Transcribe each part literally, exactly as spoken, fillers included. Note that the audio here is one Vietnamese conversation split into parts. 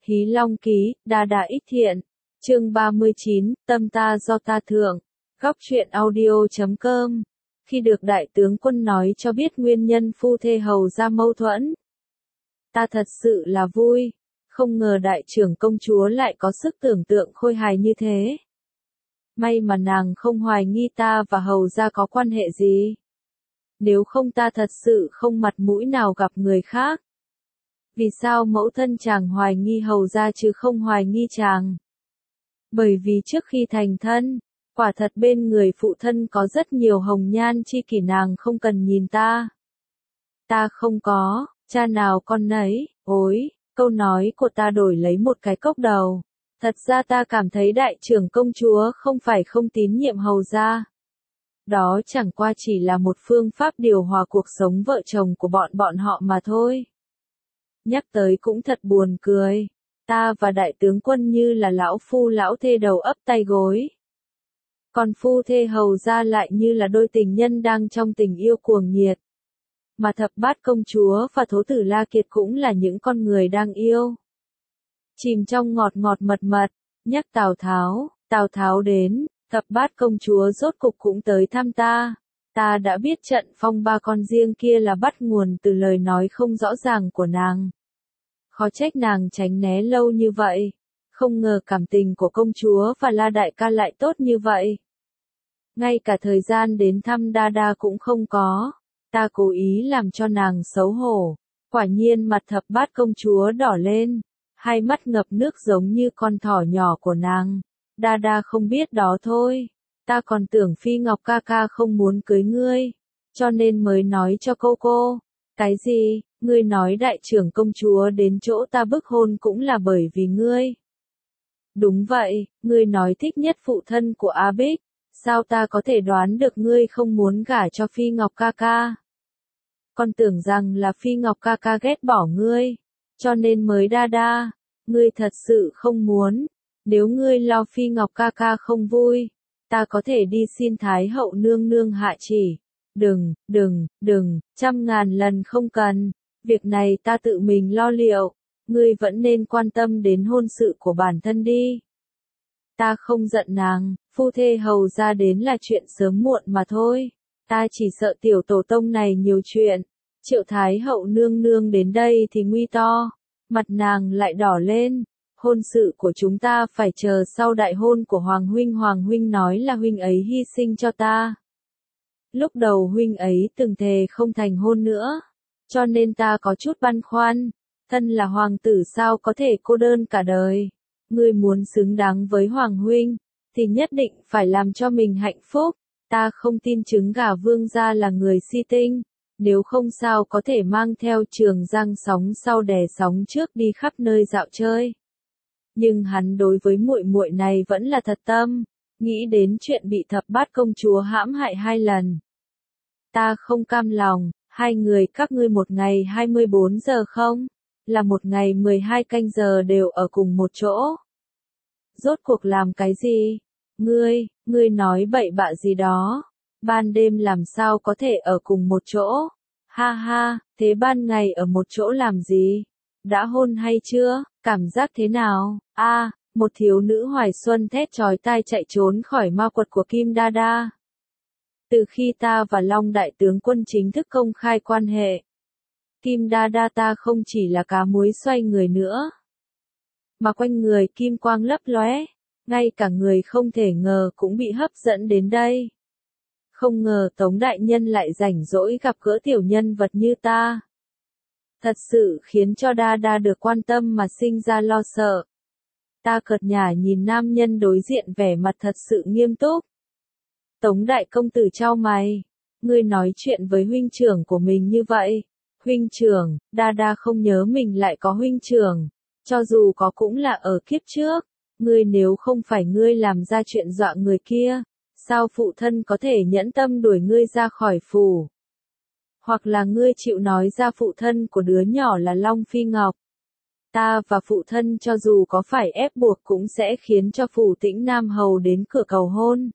Hí Long Ký, Đa Đa Ít Thiện. Chương ba mươi chín, Tâm ta do ta thượng. Góc truyện audio chấm com. Khi được đại tướng quân nói cho biết nguyên nhân phu thê hầu ra mâu thuẫn, ta thật sự là vui, không ngờ đại trưởng công chúa lại có sức tưởng tượng khôi hài như thế. May mà nàng không hoài nghi ta và hầu ra có quan hệ gì. Nếu không ta thật sự không mặt mũi nào gặp người khác. Vì sao mẫu thân chàng hoài nghi hầu ra chứ không hoài nghi chàng? Bởi vì trước khi thành thân, quả thật bên người phụ thân có rất nhiều hồng nhan chi kỷ, nàng không cần nhìn ta. Ta không có, cha nào con nấy. Ôi, câu nói của ta đổi lấy một cái cốc đầu. Thật ra ta cảm thấy đại trưởng công chúa không phải không tín nhiệm hầu ra. Đó chẳng qua chỉ là một phương pháp điều hòa cuộc sống vợ chồng của bọn bọn họ mà thôi. Nhắc tới cũng thật buồn cười. Ta và đại tướng quân như là lão phu lão thê đầu ấp tay gối. Còn phu thê hầu ra lại như là đôi tình nhân đang trong tình yêu cuồng nhiệt. Mà thập bát công chúa và thố tử La Kiệt cũng là những con người đang yêu. Chìm trong ngọt ngọt mật mật, nhắc Tào Tháo, Tào Tháo đến, thập bát công chúa rốt cục cũng tới thăm ta. Ta đã biết trận phong ba con riêng kia là bắt nguồn từ lời nói không rõ ràng của nàng. Khó trách nàng tránh né lâu như vậy. Không ngờ cảm tình của công chúa và La đại ca lại tốt như vậy. Ngay cả thời gian đến thăm Đa Đa cũng không có. Ta cố ý làm cho nàng xấu hổ. Quả nhiên mặt thập bát công chúa đỏ lên. Hai mắt ngập nước giống như con thỏ nhỏ của nàng. Đa Đa không biết đó thôi. Ta còn tưởng Phi Ngọc ca ca không muốn cưới ngươi. Cho nên mới nói cho cô cô. Cái gì? Ngươi nói đại trưởng công chúa đến chỗ ta bức hôn cũng là bởi vì ngươi. Đúng vậy, ngươi nói thích nhất phụ thân của A Bích. Sao ta có thể đoán được ngươi không muốn gả cho Phi Ngọc ca ca? Con tưởng rằng là Phi Ngọc ca ca ghét bỏ ngươi. Cho nên mới Đa Đa. Ngươi thật sự không muốn. Nếu ngươi lo Phi Ngọc ca ca không vui, ta có thể đi xin Thái hậu nương nương hạ chỉ. Đừng, đừng, đừng, trăm ngàn lần không cần. Việc này ta tự mình lo liệu. Ngươi vẫn nên quan tâm đến hôn sự của bản thân đi. Ta không giận nàng, phu thê hầu ra đến là chuyện sớm muộn mà thôi. Ta chỉ sợ tiểu tổ tông này nhiều chuyện. Triệu Thái hậu nương nương đến đây thì nguy to. Mặt nàng lại đỏ lên. Hôn sự của chúng ta phải chờ sau đại hôn của Hoàng huynh. Hoàng huynh nói là huynh ấy hy sinh cho ta. Lúc đầu huynh ấy từng thề không thành hôn nữa. Cho nên ta có chút băn khoăn. Thân là hoàng tử sao có thể cô đơn cả đời. Ngươi muốn xứng đáng với Hoàng huynh, thì nhất định phải làm cho mình hạnh phúc. Ta không tin trứng gà vương gia là người si tinh. Nếu không sao có thể mang theo Trường Giang sóng sau đè sóng trước đi khắp nơi dạo chơi. Nhưng hắn đối với muội muội này vẫn là thật tâm. Nghĩ đến chuyện bị thập bát công chúa hãm hại hai lần. Ta không cam lòng. Hai người các ngươi một ngày hai mươi bốn giờ không? Là một ngày mười hai canh giờ đều ở cùng một chỗ. Rốt cuộc làm cái gì? Ngươi, ngươi nói bậy bạ gì đó. Ban đêm làm sao có thể ở cùng một chỗ? Ha ha, thế ban ngày ở một chỗ làm gì? Đã hôn hay chưa? Cảm giác thế nào? A, à, một thiếu nữ hoài xuân thét chói tai chạy trốn khỏi ma quật của Kim Đa Đa. Từ khi ta và Long đại tướng quân chính thức công khai quan hệ, Kim Đa Đa ta không chỉ là cá muối xoay người nữa, mà quanh người kim quang lấp lóe, ngay cả người không thể ngờ cũng bị hấp dẫn đến đây. Không ngờ Tống đại nhân lại rảnh rỗi gặp gỡ tiểu nhân vật như ta. Thật sự khiến cho Đa Đa được quan tâm mà sinh ra lo sợ. Ta cợt nhả nhìn nam nhân đối diện vẻ mặt thật sự nghiêm túc. Tống đại công tử chau mày, ngươi nói chuyện với huynh trưởng của mình như vậy. Huynh trưởng, Đa Đa không nhớ mình lại có huynh trưởng, cho dù có cũng là ở kiếp trước. Ngươi nếu không phải ngươi làm ra chuyện dọa người kia, sao phụ thân có thể nhẫn tâm đuổi ngươi ra khỏi phủ? Hoặc là ngươi chịu nói ra phụ thân của đứa nhỏ là Long Phi Ngọc. Ta và phụ thân cho dù có phải ép buộc cũng sẽ khiến cho phủ Tĩnh Nam Hầu đến cửa cầu hôn.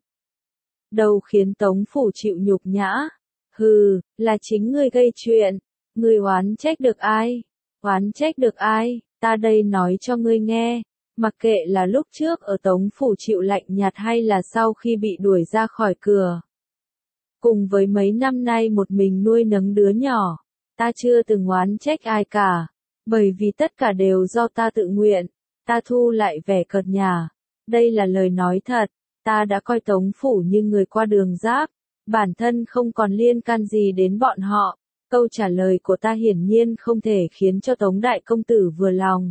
Đâu khiến Tống phủ chịu nhục nhã. Hừ, là chính ngươi gây chuyện. Ngươi oán trách được ai? Oán trách được ai? ta đây nói cho ngươi nghe, mặc kệ là lúc trước ở Tống phủ chịu lạnh nhạt hay là sau khi bị đuổi ra khỏi cửa. Cùng với mấy năm nay một mình nuôi nấng đứa nhỏ, ta chưa từng oán trách ai cả, bởi vì tất cả đều do ta tự nguyện, ta thu lại vẻ cợt nhả. Đây là lời nói thật, ta đã coi Tống phủ như người qua đường giáp, bản thân không còn liên can gì đến bọn họ. Câu trả lời của ta hiển nhiên không thể khiến cho Tống đại công tử vừa lòng.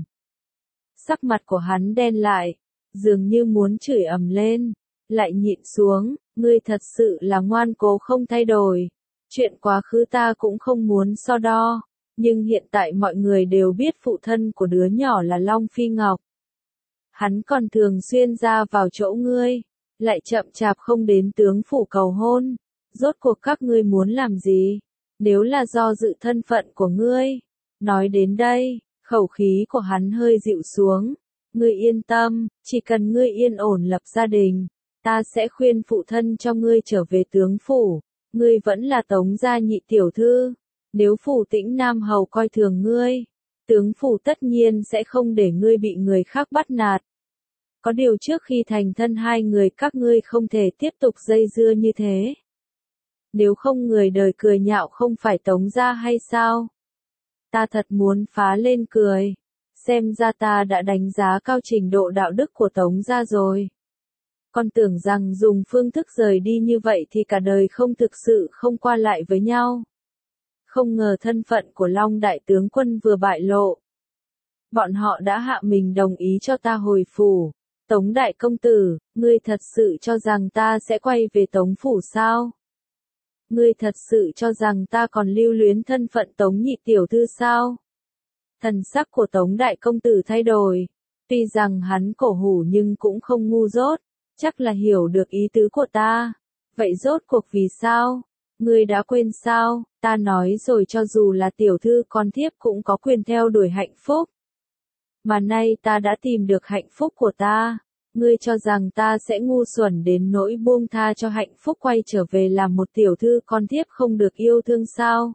Sắc mặt của hắn đen lại, dường như muốn chửi ầm lên, lại nhịn xuống, ngươi thật sự là ngoan cố không thay đổi. Chuyện quá khứ ta cũng không muốn so đo, nhưng hiện tại mọi người đều biết phụ thân của đứa nhỏ là Long Phi Ngọc. Hắn còn thường xuyên ra vào chỗ ngươi, lại chậm chạp không đến tướng phủ cầu hôn. Rốt cuộc các ngươi muốn làm gì? Nếu là do dự thân phận của ngươi. Nói đến đây, khẩu khí của hắn hơi dịu xuống. Ngươi yên tâm, chỉ cần ngươi yên ổn lập gia đình, ta sẽ khuyên phụ thân cho ngươi trở về tướng phủ. Ngươi vẫn là Tống gia nhị tiểu thư. Nếu phủ Tĩnh Nam hầu coi thường ngươi, tướng phủ tất nhiên sẽ không để ngươi bị người khác bắt nạt. Có điều trước khi thành thân hai người các ngươi không thể tiếp tục dây dưa như thế. Nếu không người đời cười nhạo không phải Tống gia hay sao? Ta thật muốn phá lên cười. Xem ra ta đã đánh giá cao trình độ đạo đức của Tống gia rồi. Con tưởng rằng dùng phương thức rời đi như vậy thì cả đời không thực sự không qua lại với nhau. Không ngờ thân phận của Long đại tướng quân vừa bại lộ. Bọn họ đã hạ mình đồng ý cho ta hồi phủ. Tống đại công tử, ngươi thật sự cho rằng ta sẽ quay về Tống phủ sao? Ngươi thật sự cho rằng ta còn lưu luyến thân phận Tống nhị tiểu thư sao? Thần sắc của Tống đại công tử thay đổi. Tuy rằng hắn cổ hủ nhưng cũng không ngu dốt, chắc là hiểu được ý tứ của ta. Vậy rốt cuộc vì sao? Ngươi đã quên sao? Ta nói rồi, cho dù là tiểu thư con thiếp cũng có quyền theo đuổi hạnh phúc. Mà nay ta đã tìm được hạnh phúc của ta. Ngươi cho rằng ta sẽ ngu xuẩn đến nỗi buông tha cho hạnh phúc quay trở về làm một tiểu thư con thiếp không được yêu thương sao?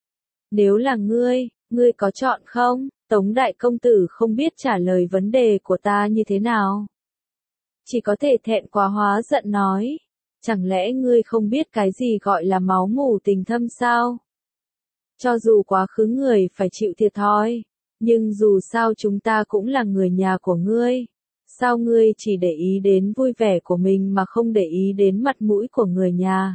Nếu là ngươi, ngươi có chọn không? Tống đại công tử không biết trả lời vấn đề của ta như thế nào. Chỉ có thể thẹn quá hóa giận nói. Chẳng lẽ ngươi không biết cái gì gọi là máu mủ tình thâm sao? Cho dù quá khứ người phải chịu thiệt thòi, nhưng dù sao chúng ta cũng là người nhà của ngươi. Sao ngươi chỉ để ý đến vui vẻ của mình mà không để ý đến mặt mũi của người nhà?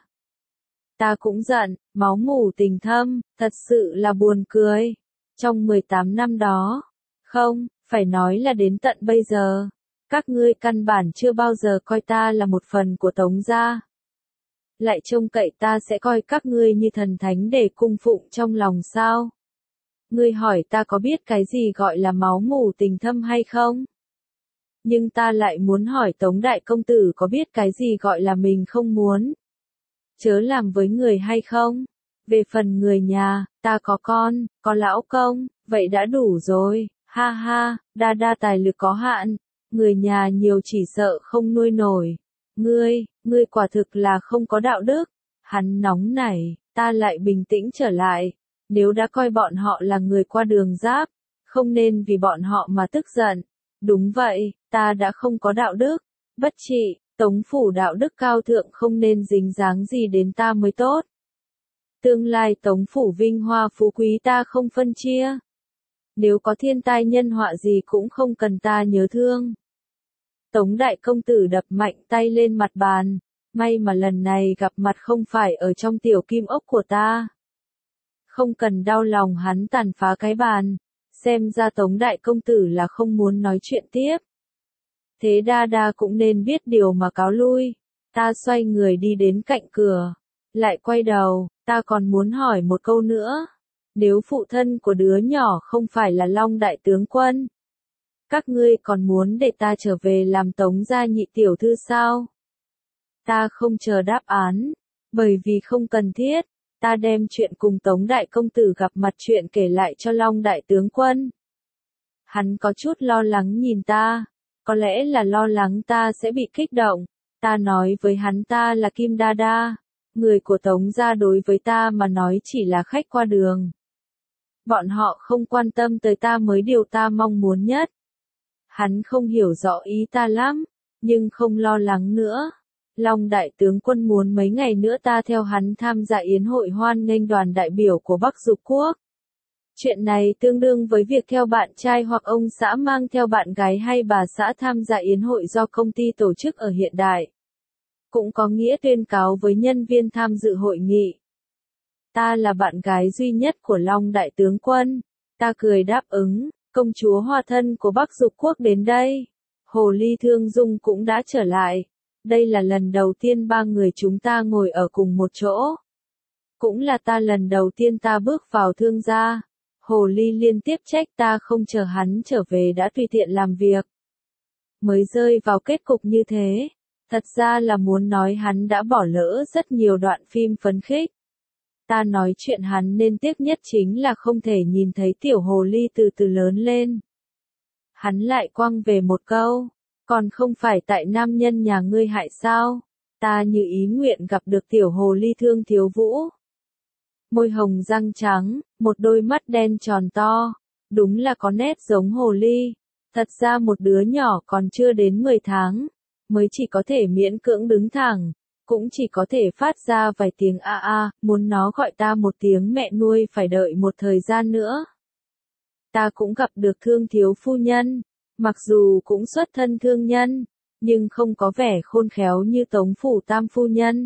Ta cũng giận, máu mủ tình thâm, thật sự là buồn cười. Trong mười tám năm đó, không, phải nói là đến tận bây giờ, các ngươi căn bản chưa bao giờ coi ta là một phần của Tống gia. Lại trông cậy ta sẽ coi các ngươi như thần thánh để cung phụng trong lòng sao? Ngươi hỏi ta có biết cái gì gọi là máu mủ tình thâm hay không? Nhưng ta lại muốn hỏi Tống đại công tử có biết cái gì gọi là mình không muốn chớ làm với người hay không? Về phần người nhà, ta có con, có lão công, vậy đã đủ rồi, ha ha, đa đa tài lực có hạn, người nhà nhiều chỉ sợ không nuôi nổi. Ngươi, ngươi quả thực là không có đạo đức. Hắn nóng nảy, ta lại bình tĩnh trở lại. Nếu đã coi bọn họ là người qua đường giáp, không nên vì bọn họ mà tức giận. Đúng vậy, ta đã không có đạo đức, bất trị, Tống phủ đạo đức cao thượng không nên dính dáng gì đến ta mới tốt. Tương lai Tống phủ vinh hoa phú quý ta không phân chia. Nếu có thiên tai nhân họa gì cũng không cần ta nhớ thương. Tống đại công tử đập mạnh tay lên mặt bàn, may mà lần này gặp mặt không phải ở trong tiểu kim ốc của ta. Không cần đau lòng hắn tàn phá cái bàn, xem ra Tống đại công tử là không muốn nói chuyện tiếp. Thế đa đa cũng nên biết điều mà cáo lui. Ta xoay người đi đến cạnh cửa, lại quay đầu, ta còn muốn hỏi một câu nữa. Nếu phụ thân của đứa nhỏ không phải là Long đại tướng quân, các ngươi còn muốn để ta trở về làm Tống gia nhị tiểu thư sao? Ta không chờ đáp án, bởi vì không cần thiết. Ta đem chuyện cùng Tống đại công tử gặp mặt chuyện kể lại cho Long đại tướng quân. Hắn có chút lo lắng nhìn ta, có lẽ là lo lắng ta sẽ bị kích động. Ta nói với hắn ta là Kim Đa Đa, người của Tống gia đối với ta mà nói chỉ là khách qua đường. Bọn họ không quan tâm tới ta mới điều ta mong muốn nhất. Hắn không hiểu rõ ý ta lắm, nhưng không lo lắng nữa. Long đại tướng quân muốn mấy ngày nữa ta theo hắn tham gia yến hội hoan nghênh đoàn đại biểu của Bắc Dục Quốc. Chuyện này tương đương với việc theo bạn trai hoặc ông xã mang theo bạn gái hay bà xã tham gia yến hội do công ty tổ chức ở hiện đại. Cũng có nghĩa tuyên cáo với nhân viên tham dự hội nghị. Ta là bạn gái duy nhất của Long đại tướng quân. Ta cười đáp ứng, công chúa Hoa Thân của Bắc Dục Quốc đến đây. Hồ Ly Thương Dung cũng đã trở lại. Đây là lần đầu tiên ba người chúng ta ngồi ở cùng một chỗ. Cũng là ta lần đầu tiên ta bước vào thương gia. Hồ Ly liên tiếp trách ta không chờ hắn trở về đã tùy tiện làm việc. Mới rơi vào kết cục như thế. Thật ra là muốn nói hắn đã bỏ lỡ rất nhiều đoạn phim phấn khích. Ta nói chuyện hắn nên tiếc nhất chính là không thể nhìn thấy tiểu hồ ly từ từ lớn lên. Hắn lại quăng về một câu, còn không phải tại nam nhân nhà ngươi hại sao? Ta như ý nguyện gặp được tiểu hồ ly Thương Thiếu Vũ. Môi hồng răng trắng, một đôi mắt đen tròn to, đúng là có nét giống hồ ly. Thật ra một đứa nhỏ còn chưa đến mười tháng, mới chỉ có thể miễn cưỡng đứng thẳng, cũng chỉ có thể phát ra vài tiếng a a, muốn nó gọi ta một tiếng mẹ nuôi phải đợi một thời gian nữa. Ta cũng gặp được Thương thiếu phu nhân, mặc dù cũng xuất thân thương nhân, nhưng không có vẻ khôn khéo như Tống phủ tam phu nhân.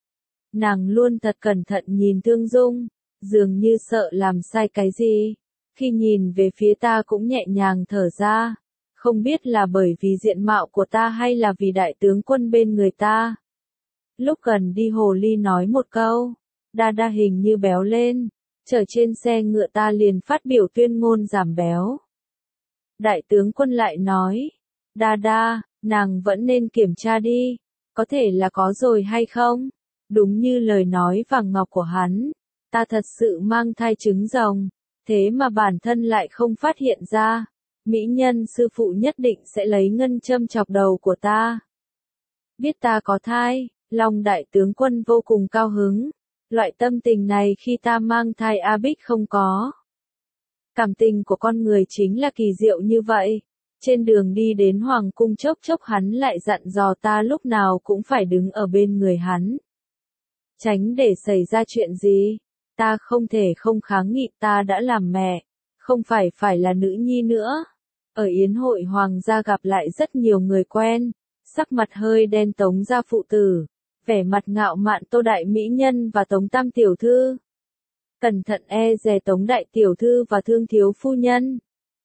Nàng luôn thật cẩn thận nhìn Thương Dung, dường như sợ làm sai cái gì. Khi nhìn về phía ta cũng nhẹ nhàng thở ra, không biết là bởi vì diện mạo của ta hay là vì đại tướng quân bên người ta. Lúc gần đi hồ ly nói một câu, đa đa hình như béo lên, trở trên xe ngựa ta liền phát biểu tuyên ngôn giảm béo. Đại tướng quân lại nói, đa đa, nàng vẫn nên kiểm tra đi, có thể là có rồi hay không? Đúng như lời nói vàng ngọc của hắn, ta thật sự mang thai trứng rồng, thế mà bản thân lại không phát hiện ra. Mỹ nhân sư phụ nhất định sẽ lấy ngân châm chọc đầu của ta. Biết ta có thai, Long đại tướng quân vô cùng cao hứng. Loại tâm tình này khi ta mang thai A Bích không có. Cảm tình của con người chính là kỳ diệu như vậy. Trên đường đi đến Hoàng cung chốc chốc hắn lại dặn dò ta lúc nào cũng phải đứng ở bên người hắn. Tránh để xảy ra chuyện gì. Ta không thể không kháng nghị, ta đã làm mẹ, không phải phải là nữ nhi nữa. Ở yến hội hoàng gia gặp lại rất nhiều người quen, sắc mặt hơi đen Tống gia phụ tử, vẻ mặt ngạo mạn Tô đại mỹ nhân và Tống tam tiểu thư. Cẩn thận e dè Tống đại tiểu thư và Thương thiếu phu nhân.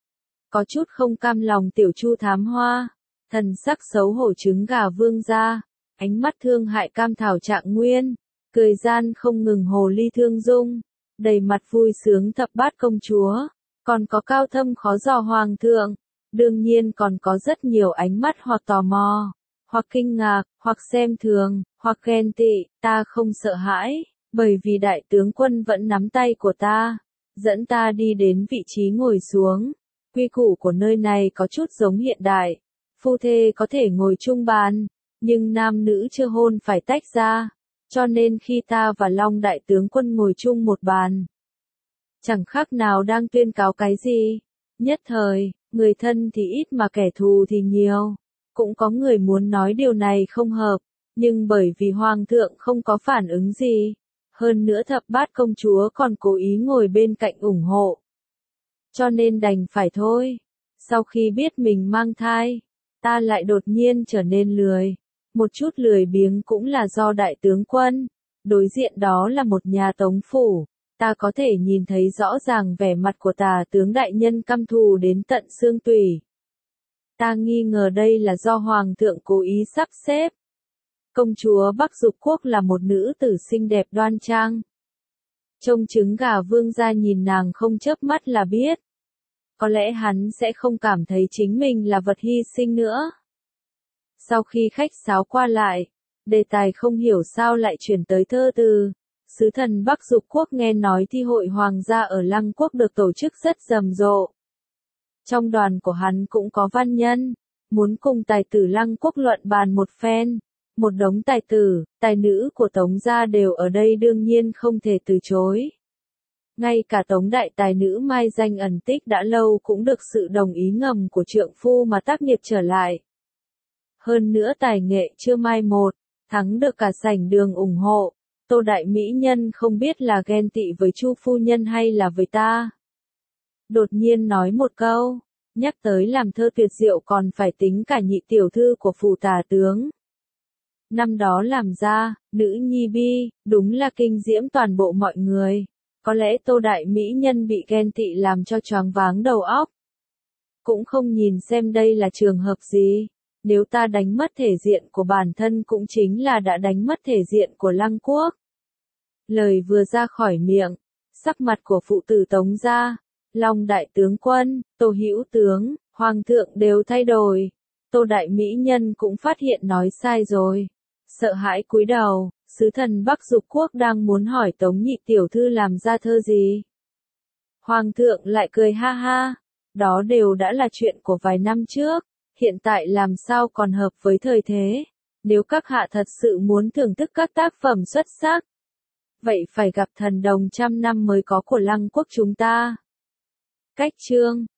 Có chút không cam lòng tiểu Chu Thám Hoa, thần sắc xấu hổ trứng gà Vương gia, ánh mắt thương hại Cam Thảo Trạng Nguyên, cười gian không ngừng hồ ly Thương Dung, đầy mặt vui sướng Thập Bát công chúa, còn có cao thâm khó dò hoàng thượng, đương nhiên còn có rất nhiều ánh mắt hoặc tò mò, hoặc kinh ngạc, hoặc xem thường, hoặc ghen tị. Ta không sợ hãi, bởi vì đại tướng quân vẫn nắm tay của ta, dẫn ta đi đến vị trí ngồi xuống. Quy củ của nơi này có chút giống hiện đại, phu thê có thể ngồi chung bàn, nhưng nam nữ chưa hôn phải tách ra, cho nên khi ta và Long đại tướng quân ngồi chung một bàn, chẳng khác nào đang tuyên cáo cái gì. Nhất thời, người thân thì ít mà kẻ thù thì nhiều. Cũng có người muốn nói điều này không hợp, nhưng bởi vì hoàng thượng không có phản ứng gì, hơn nữa Thập Bát công chúa còn cố ý ngồi bên cạnh ủng hộ, cho nên đành phải thôi. Sau khi biết mình mang thai, ta lại đột nhiên trở nên lười. Một chút lười biếng cũng là do đại tướng quân. Đối diện đó là một nhà Tống phủ, ta có thể nhìn thấy rõ ràng vẻ mặt của tả tướng đại nhân căm thù đến tận xương tủy. Ta nghi ngờ đây là do hoàng thượng cố ý sắp xếp. Công chúa Bắc Dục Quốc là một nữ tử xinh đẹp đoan trang. Trông trứng gà Vương gia nhìn nàng không chớp mắt là biết. Có lẽ hắn sẽ không cảm thấy chính mình là vật hy sinh nữa. Sau khi khách sáo qua lại, đề tài không hiểu sao lại chuyển tới thơ từ. Sứ thần Bắc Dục Quốc nghe nói thi hội hoàng gia ở Lăng Quốc được tổ chức rất rầm rộ. Trong đoàn của hắn cũng có văn nhân, muốn cùng tài tử Lăng Quốc luận bàn một phen. Một đống tài tử, tài nữ của Tống gia đều ở đây đương nhiên không thể từ chối. Ngay cả tống đại tài nữ mai danh ẩn tích đã lâu cũng được sự đồng ý ngầm của trượng phu mà tác nghiệp trở lại. Hơn nữa tài nghệ chưa mai một, thắng được cả sảnh đường ủng hộ. Tô đại mỹ nhân không biết là ghen tị với Chu phu nhân hay là với ta. Đột nhiên nói một câu, nhắc tới làm thơ tuyệt diệu còn phải tính cả nhị tiểu thư của phủ tả tướng. Năm đó làm ra, nữ nhi bi, đúng là kinh diễm toàn bộ mọi người. Có lẽ Tô đại mỹ nhân bị ghen tị làm cho choáng váng đầu óc. Cũng không nhìn xem đây là trường hợp gì. Nếu ta đánh mất thể diện của bản thân cũng chính là đã đánh mất thể diện của Lăng quốc. Lời vừa ra khỏi miệng, sắc mặt của phụ tử Tống gia, Long đại tướng quân, Tô hữu tướng, Hoàng thượng đều thay đổi. Tô đại mỹ nhân cũng phát hiện nói sai rồi. Sợ hãi cúi đầu, sứ thần Bắc Dục quốc đang muốn hỏi Tống nhị tiểu thư làm ra thơ gì. Hoàng thượng lại cười ha ha, đó đều đã là chuyện của vài năm trước, hiện tại làm sao còn hợp với thời thế. Nếu các hạ thật sự muốn thưởng thức các tác phẩm xuất sắc, vậy phải gặp thần đồng trăm năm mới có của Lăng quốc chúng ta. Cách chương